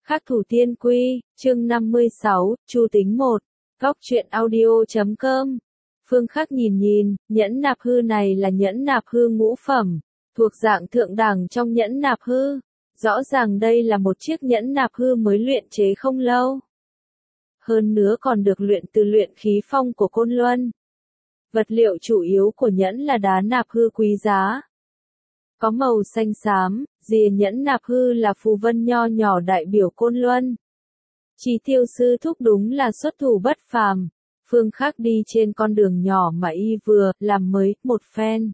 Khắc thủ tiên quy, chương 56, Chu tính 1, góc truyện audio.com. Phương Khắc nhìn, nhẫn nạp hư này là nhẫn nạp hư ngũ phẩm, thuộc dạng thượng đẳng trong nhẫn nạp hư. Rõ ràng đây là một chiếc nhẫn nạp hư mới luyện chế không lâu. Hơn nữa còn được luyện từ luyện khí phong của Côn Luân. Vật liệu chủ yếu của nhẫn là đá nạp hư quý giá. Có màu xanh xám, rìa nhẫn nạp hư là phù vân nho nhỏ đại biểu Côn Luân. Chí Tiêu sư thúc đúng là xuất thủ bất phàm. Phương Khắc đi trên con đường nhỏ mà y vừa làm mới một phen.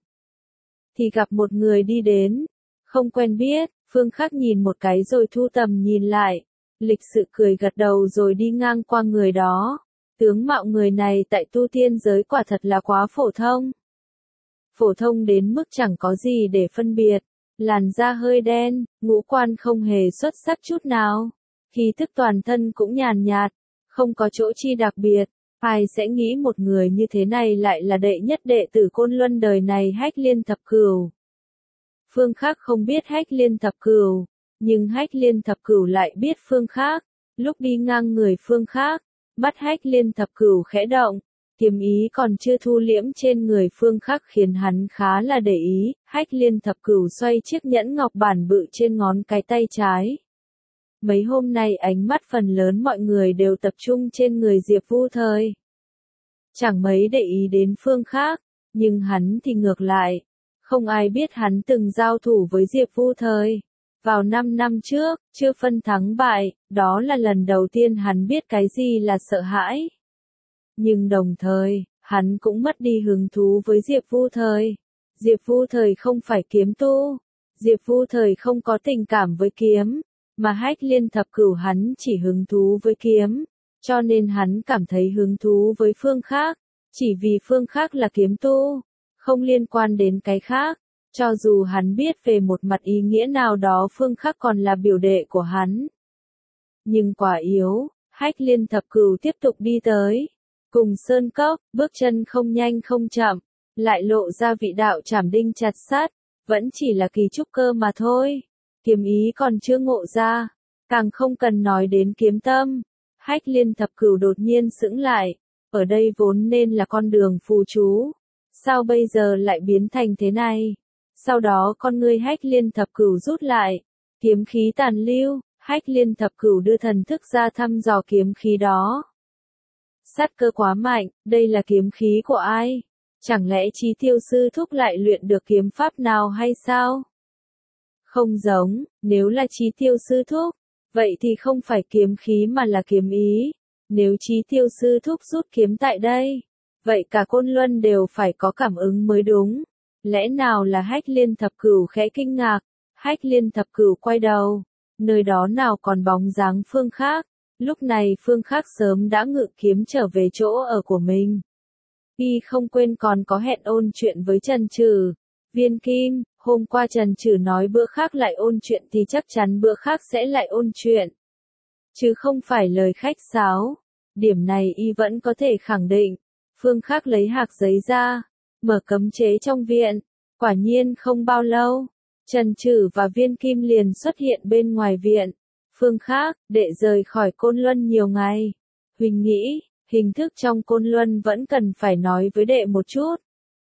Thì gặp một người đi đến. Không quen biết, Phương Khắc nhìn một cái rồi thu tầm nhìn lại. Lịch sự cười gật đầu rồi đi ngang qua người đó. Tướng mạo người này tại tu tiên giới quả thật là quá phổ thông. Phổ thông đến mức chẳng có gì để phân biệt. Làn da hơi đen, ngũ quan không hề xuất sắc chút nào. Khí thức toàn thân cũng nhàn nhạt, không có chỗ chi đặc biệt. Ai sẽ nghĩ một người như thế này lại là đệ nhất đệ tử Côn Luân đời này Hách Liên Thập Cửu. Phương Khắc không biết Hách Liên Thập Cửu, nhưng Hách Liên Thập Cửu lại biết Phương Khắc. Lúc đi ngang người Phương Khắc, mắt Hách Liên Thập Cửu khẽ động, kiếm ý còn chưa thu liễm trên người Phương Khắc khiến hắn khá là để ý. Hách Liên Thập Cửu xoay chiếc nhẫn ngọc bản bự trên ngón cái tay trái. Mấy hôm nay ánh mắt phần lớn mọi người đều tập trung trên người Diệp Vu Thời. Chẳng mấy để ý đến Phương Khắc, nhưng hắn thì ngược lại. Không ai biết hắn từng giao thủ với Diệp Vu Thời. Vào 5 năm trước, chưa phân thắng bại, đó là lần đầu tiên hắn biết cái gì là sợ hãi. Nhưng đồng thời, hắn cũng mất đi hứng thú với Diệp Vu Thời. Diệp Vu Thời không phải kiếm tu. Diệp Vu Thời không có tình cảm với kiếm. Mà Hách Liên Thập Cửu hắn chỉ hứng thú với kiếm, cho nên hắn cảm thấy hứng thú với Phương Khắc, chỉ vì Phương Khắc là kiếm tu, không liên quan đến cái khác, cho dù hắn biết về một mặt ý nghĩa nào đó Phương Khắc còn là biểu đệ của hắn. Nhưng quả yếu, Hách Liên Thập Cửu tiếp tục đi tới, cùng Sơn Cốc, bước chân không nhanh không chậm, lại lộ ra vị đạo trảm đinh chặt sắt, vẫn chỉ là kỳ trúc cơ mà thôi. Kiếm ý còn chưa ngộ ra, càng không cần nói đến kiếm tâm. Hách Liên Thập Cửu đột nhiên sững lại, ở đây vốn nên là con đường phù chú, sao bây giờ lại biến thành thế này? Sau đó con ngươi Hách Liên Thập Cửu rút lại, kiếm khí tàn lưu, Hách Liên Thập Cửu đưa thần thức ra thăm dò kiếm khí đó. Sát cơ quá mạnh, đây là kiếm khí của ai? Chẳng lẽ Chí Tiêu sư thúc lại luyện được kiếm pháp nào hay sao? Không giống, nếu là Chí Tiêu sư thúc, vậy thì không phải kiếm khí mà là kiếm ý. Nếu Chí Tiêu sư thúc rút kiếm tại đây, vậy cả Côn Luân đều phải có cảm ứng mới đúng. Lẽ nào là Hách Liên Thập Cửu khẽ kinh ngạc, Hách Liên Thập Cửu quay đầu, nơi đó nào còn bóng dáng Phương Khắc. Lúc này Phương Khắc sớm đã ngự kiếm trở về chỗ ở của mình. Y không quên còn có hẹn ôn chuyện với Trần Trừ, Viên Kim. Hôm qua Trần Trừ nói bữa khác lại ôn chuyện thì chắc chắn bữa khác sẽ lại ôn chuyện. Chứ không phải lời khách sáo. Điểm này y vẫn có thể khẳng định. Phương Khắc lấy hạc giấy ra, mở cấm chế trong viện. Quả nhiên không bao lâu, Trần Trừ và Viên Kim liền xuất hiện bên ngoài viện. Phương Khắc, đệ rời khỏi Côn Luân nhiều ngày. Huỳnh nghĩ, hình thức trong Côn Luân vẫn cần phải nói với đệ một chút.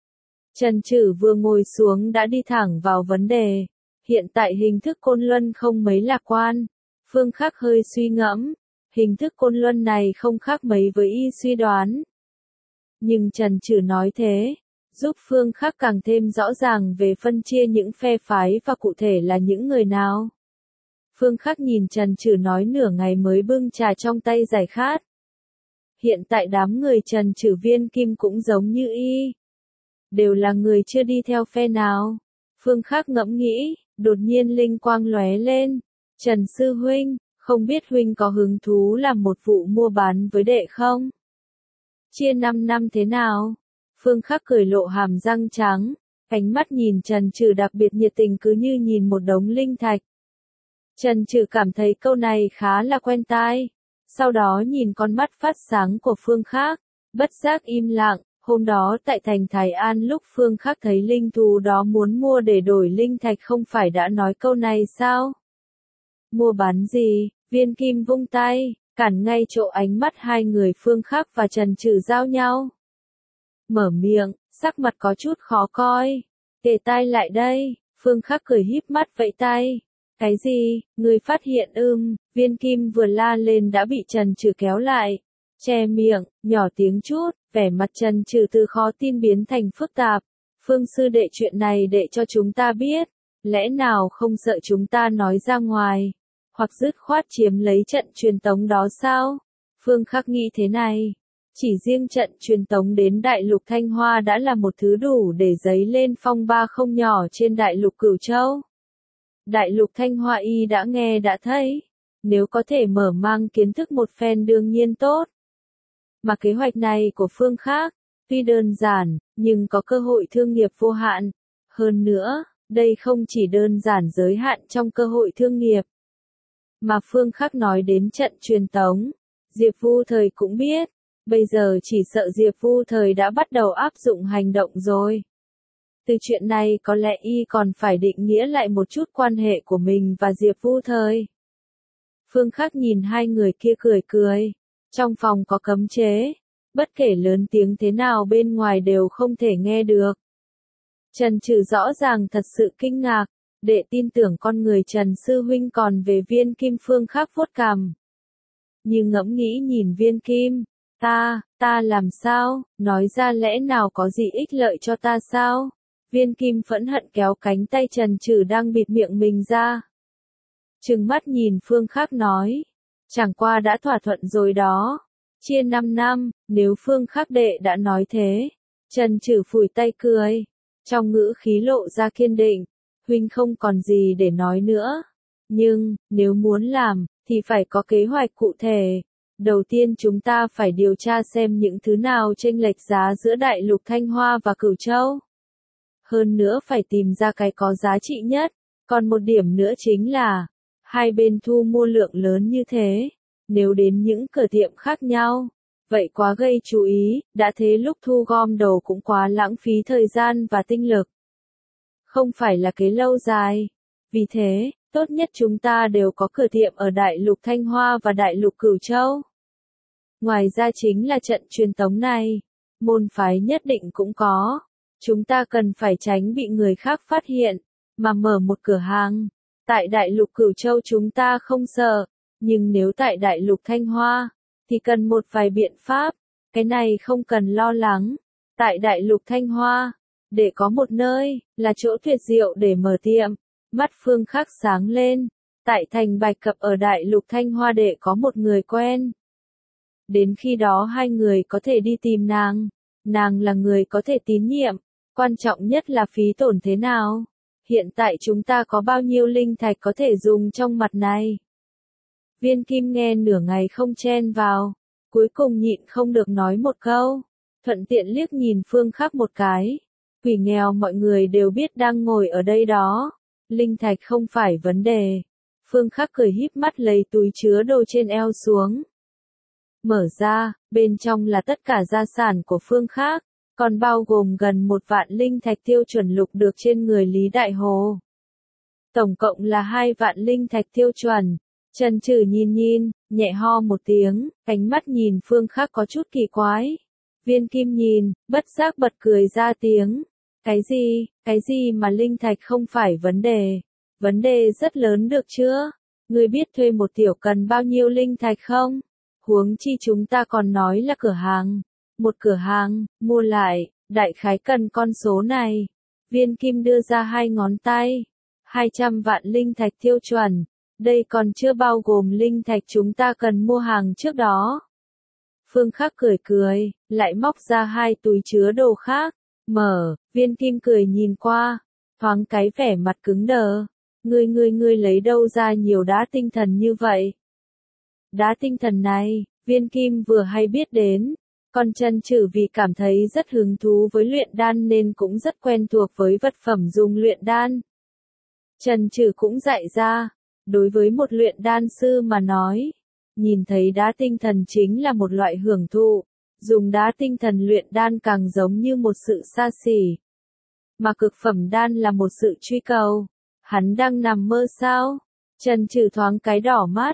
Trần Trừ vừa ngồi xuống đã đi thẳng vào vấn đề. Hiện tại hình thức Côn Luân không mấy lạc quan. Phương Khắc hơi suy ngẫm. Hình thức Côn Luân này không khác mấy với y suy đoán. Nhưng Trần Trừ nói thế, giúp Phương Khắc càng thêm rõ ràng về phân chia những phe phái và cụ thể là những người nào. Phương Khắc nhìn Trần Trừ nói nửa ngày mới bưng trà trong tay giải khát. Hiện tại đám người Trần Trừ Viên Kim cũng giống như y. Đều là người chưa đi theo phe nào. Phương Khắc ngẫm nghĩ, đột nhiên linh quang lóe lên. Trần Sư Huynh, không biết Huynh có hứng thú làm một vụ mua bán với đệ không? Chia 5 năm thế nào? Phương Khắc cười lộ hàm răng trắng, ánh mắt nhìn Trần Trừ đặc biệt nhiệt tình cứ như nhìn một đống linh thạch. Trần Trừ cảm thấy câu này khá là quen tai. Sau đó nhìn con mắt phát sáng của Phương Khắc, bất giác im lặng. Hôm đó tại thành Thái An lúc Phương Khắc thấy linh thú đó muốn mua để đổi linh thạch không phải đã nói câu này sao? Mua bán gì? Viên Kim vung tay, cản ngay chỗ ánh mắt hai người Phương Khắc và Trần Trừ giao nhau. Mở miệng, sắc mặt có chút khó coi. Kề tai lại đây, Phương Khắc cười híp mắt vẫy tay. Cái gì, người phát hiện Viên Kim vừa la lên đã bị Trần Trừ kéo lại. Che miệng, nhỏ tiếng chút, vẻ mặt Trần Trừ từ khó tin biến thành phức tạp. Phương sư đệ chuyện này để cho chúng ta biết, lẽ nào không sợ chúng ta nói ra ngoài, hoặc dứt khoát chiếm lấy trận truyền tống đó sao? Phương Khắc nghĩ thế này, chỉ riêng trận truyền tống đến đại lục Thanh Hoa đã là một thứ đủ để dấy lên phong ba không nhỏ trên đại lục Cửu Châu. Đại lục Thanh Hoa y đã nghe đã thấy, nếu có thể mở mang kiến thức một phen đương nhiên tốt. Mà kế hoạch này của Phương Khắc, tuy đơn giản, nhưng có cơ hội thương nghiệp vô hạn. Hơn nữa, đây không chỉ đơn giản giới hạn trong cơ hội thương nghiệp. Mà Phương Khắc nói đến trận truyền tống, Diệp Vu Thời cũng biết, bây giờ chỉ sợ Diệp Vu Thời đã bắt đầu áp dụng hành động rồi. Từ chuyện này có lẽ y còn phải định nghĩa lại một chút quan hệ của mình và Diệp Vu Thời. Phương Khắc nhìn hai người kia cười cười. Trong phòng có cấm chế, bất kể lớn tiếng thế nào bên ngoài đều không thể nghe được. Trần Trừ rõ ràng thật sự kinh ngạc, đệ tin tưởng con người Trần Sư Huynh còn về Viên Kim. Phương Khắc vuốt cằm. Nhưng ngẫm nghĩ nhìn Viên Kim, ta làm sao, nói ra lẽ nào có gì ích lợi cho ta sao? Viên Kim phẫn hận kéo cánh tay Trần Trừ đang bịt miệng mình ra. Trừng mắt nhìn Phương Khắc nói. Chẳng qua đã thỏa thuận rồi đó. Chia 5 năm, nếu Phương Khắc đệ đã nói thế. Trần Trừ phủi tay cười. Trong ngữ khí lộ ra kiên định. Huynh không còn gì để nói nữa. Nhưng, nếu muốn làm, thì phải có kế hoạch cụ thể. Đầu tiên chúng ta phải điều tra xem những thứ nào chênh lệch giá giữa Đại lục Thanh Hoa và Cửu Châu. Hơn nữa phải tìm ra cái có giá trị nhất. Còn một điểm nữa chính là, hai bên thu mua lượng lớn như thế, nếu đến những cửa tiệm khác nhau, vậy quá gây chú ý, đã thế lúc thu gom đồ cũng quá lãng phí thời gian và tinh lực. Không phải là kế lâu dài. Vì thế, tốt nhất chúng ta đều có cửa tiệm ở Đại lục Thanh Hoa và Đại lục Cửu Châu. Ngoài ra chính là trận truyền tống này, môn phái nhất định cũng có. Chúng ta cần phải tránh bị người khác phát hiện, mà mở một cửa hàng. Tại Đại lục Cửu Châu chúng ta không sợ, nhưng nếu tại Đại lục Thanh Hoa, thì cần một vài biện pháp, cái này không cần lo lắng. Tại Đại lục Thanh Hoa, để có một nơi, là chỗ tuyệt diệu để mở tiệm. Mắt Phương Khắc sáng lên, tại thành Bạch Cập ở Đại lục Thanh Hoa để có một người quen. Đến khi đó hai người có thể đi tìm nàng là người có thể tín nhiệm, quan trọng nhất là phí tổn thế nào. Hiện tại chúng ta có bao nhiêu linh thạch có thể dùng trong mặt này? Viên Kim nghe nửa ngày không chen vào, cuối cùng nhịn không được nói một câu, thuận tiện liếc nhìn Phương Khắc một cái. Quỷ nghèo mọi người đều biết đang ngồi ở đây đó, linh thạch không phải vấn đề. Phương Khắc cười híp mắt lấy túi chứa đồ trên eo xuống. Mở ra, bên trong là tất cả gia sản của Phương Khắc. Còn bao gồm gần 1 vạn linh thạch tiêu chuẩn lục được trên người Lý Đại Hồ. Tổng cộng là 2 vạn linh thạch tiêu chuẩn. Trần Trừ nhìn, nhẹ ho một tiếng, ánh mắt nhìn Phương Khắc có chút kỳ quái. Viên Kim nhìn, bất giác bật cười ra tiếng. Cái gì mà linh thạch không phải vấn đề? Vấn đề rất lớn được chưa? Ngươi biết thuê một tiểu cần bao nhiêu linh thạch không? Huống chi chúng ta còn nói là cửa hàng. Một cửa hàng, mua lại, đại khái cần con số này. Viên Kim đưa ra 2 ngón tay. 200 vạn linh thạch tiêu chuẩn. Đây còn chưa bao gồm linh thạch chúng ta cần mua hàng trước đó. Phương Khắc cười, lại móc ra 2 túi chứa đồ khác. Mở, Viên Kim cười nhìn qua. Thoáng cái vẻ mặt cứng đờ. Ngươi lấy đâu ra nhiều đá tinh thần như vậy? Đá tinh thần này, Viên Kim vừa hay biết đến. Còn Trần Trừ vì cảm thấy rất hứng thú với luyện đan nên cũng rất quen thuộc với vật phẩm dùng luyện đan. Trần Trừ cũng dạy ra, đối với một luyện đan sư mà nói, nhìn thấy đá tinh thần chính là một loại hưởng thụ, dùng đá tinh thần luyện đan càng giống như một sự xa xỉ. Mà cực phẩm đan là một sự truy cầu. Hắn đang nằm mơ sao? Trần Trừ thoáng cái đỏ mắt,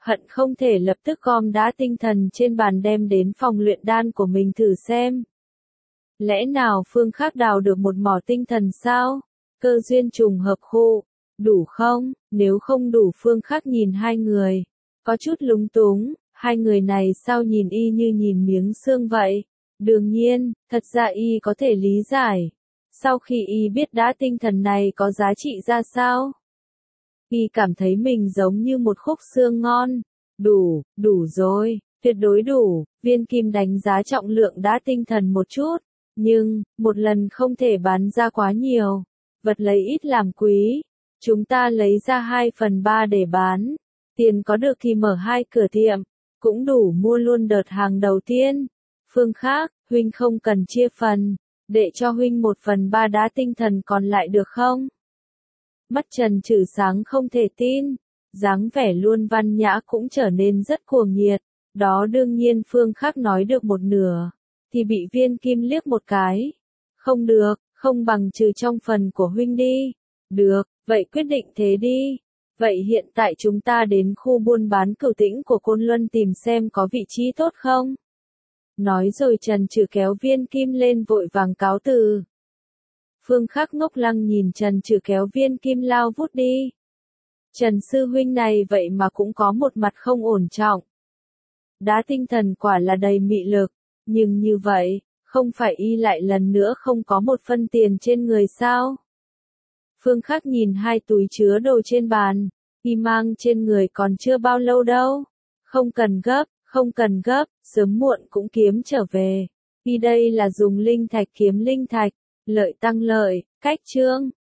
hận không thể lập tức gom đá tinh thần trên bàn đem đến phòng luyện đan của mình thử xem. Lẽ nào Phương Khắc đào được một mỏ tinh thần sao? Cơ duyên trùng hợp khô, đủ không? Nếu không đủ Phương Khắc nhìn hai người, có chút lúng túng, hai người này sao nhìn y như nhìn miếng xương vậy? Đương nhiên, thật ra y có thể lý giải. Sau khi y biết đá tinh thần này có giá trị ra sao, y cảm thấy mình giống như một khúc xương ngon. Đủ rồi, tuyệt đối đủ. Viên Kim đánh giá trọng lượng đá tinh thần một chút, nhưng, một lần không thể bán ra quá nhiều. Vật lấy ít làm quý. Chúng ta lấy ra 2/3 để bán. Tiền có được thì mở 2 cửa tiệm, cũng đủ mua luôn đợt hàng đầu tiên. Phương Khắc, huynh không cần chia phần, để cho huynh 1/3 đá tinh thần còn lại được không? Mắt Trần Trừ sáng không thể tin, dáng vẻ luôn văn nhã cũng trở nên rất cuồng nhiệt. Đó đương nhiên Phương Khắc nói được một nửa, thì bị Viên Kim liếc một cái. Không được, không bằng trừ trong phần của huynh đi. Được, vậy quyết định thế đi. Vậy hiện tại chúng ta đến khu buôn bán Cửu Tĩnh của Côn Luân tìm xem có vị trí tốt không? Nói rồi Trần Trừ kéo Viên Kim lên vội vàng cáo từ. Phương Khắc ngốc lăng nhìn Trần Trừ kéo Viên Kim lao vút đi. Trần sư huynh này vậy mà cũng có một mặt không ổn trọng. Đá tinh thần quả là đầy mị lực, nhưng như vậy, không phải y lại lần nữa không có một phân tiền trên người sao? Phương Khắc nhìn hai túi chứa đồ trên bàn, y mang trên người còn chưa bao lâu đâu. Không cần gấp, sớm muộn cũng kiếm trở về. Y đây là dùng linh thạch kiếm linh thạch, lợi tăng lợi, cách chương.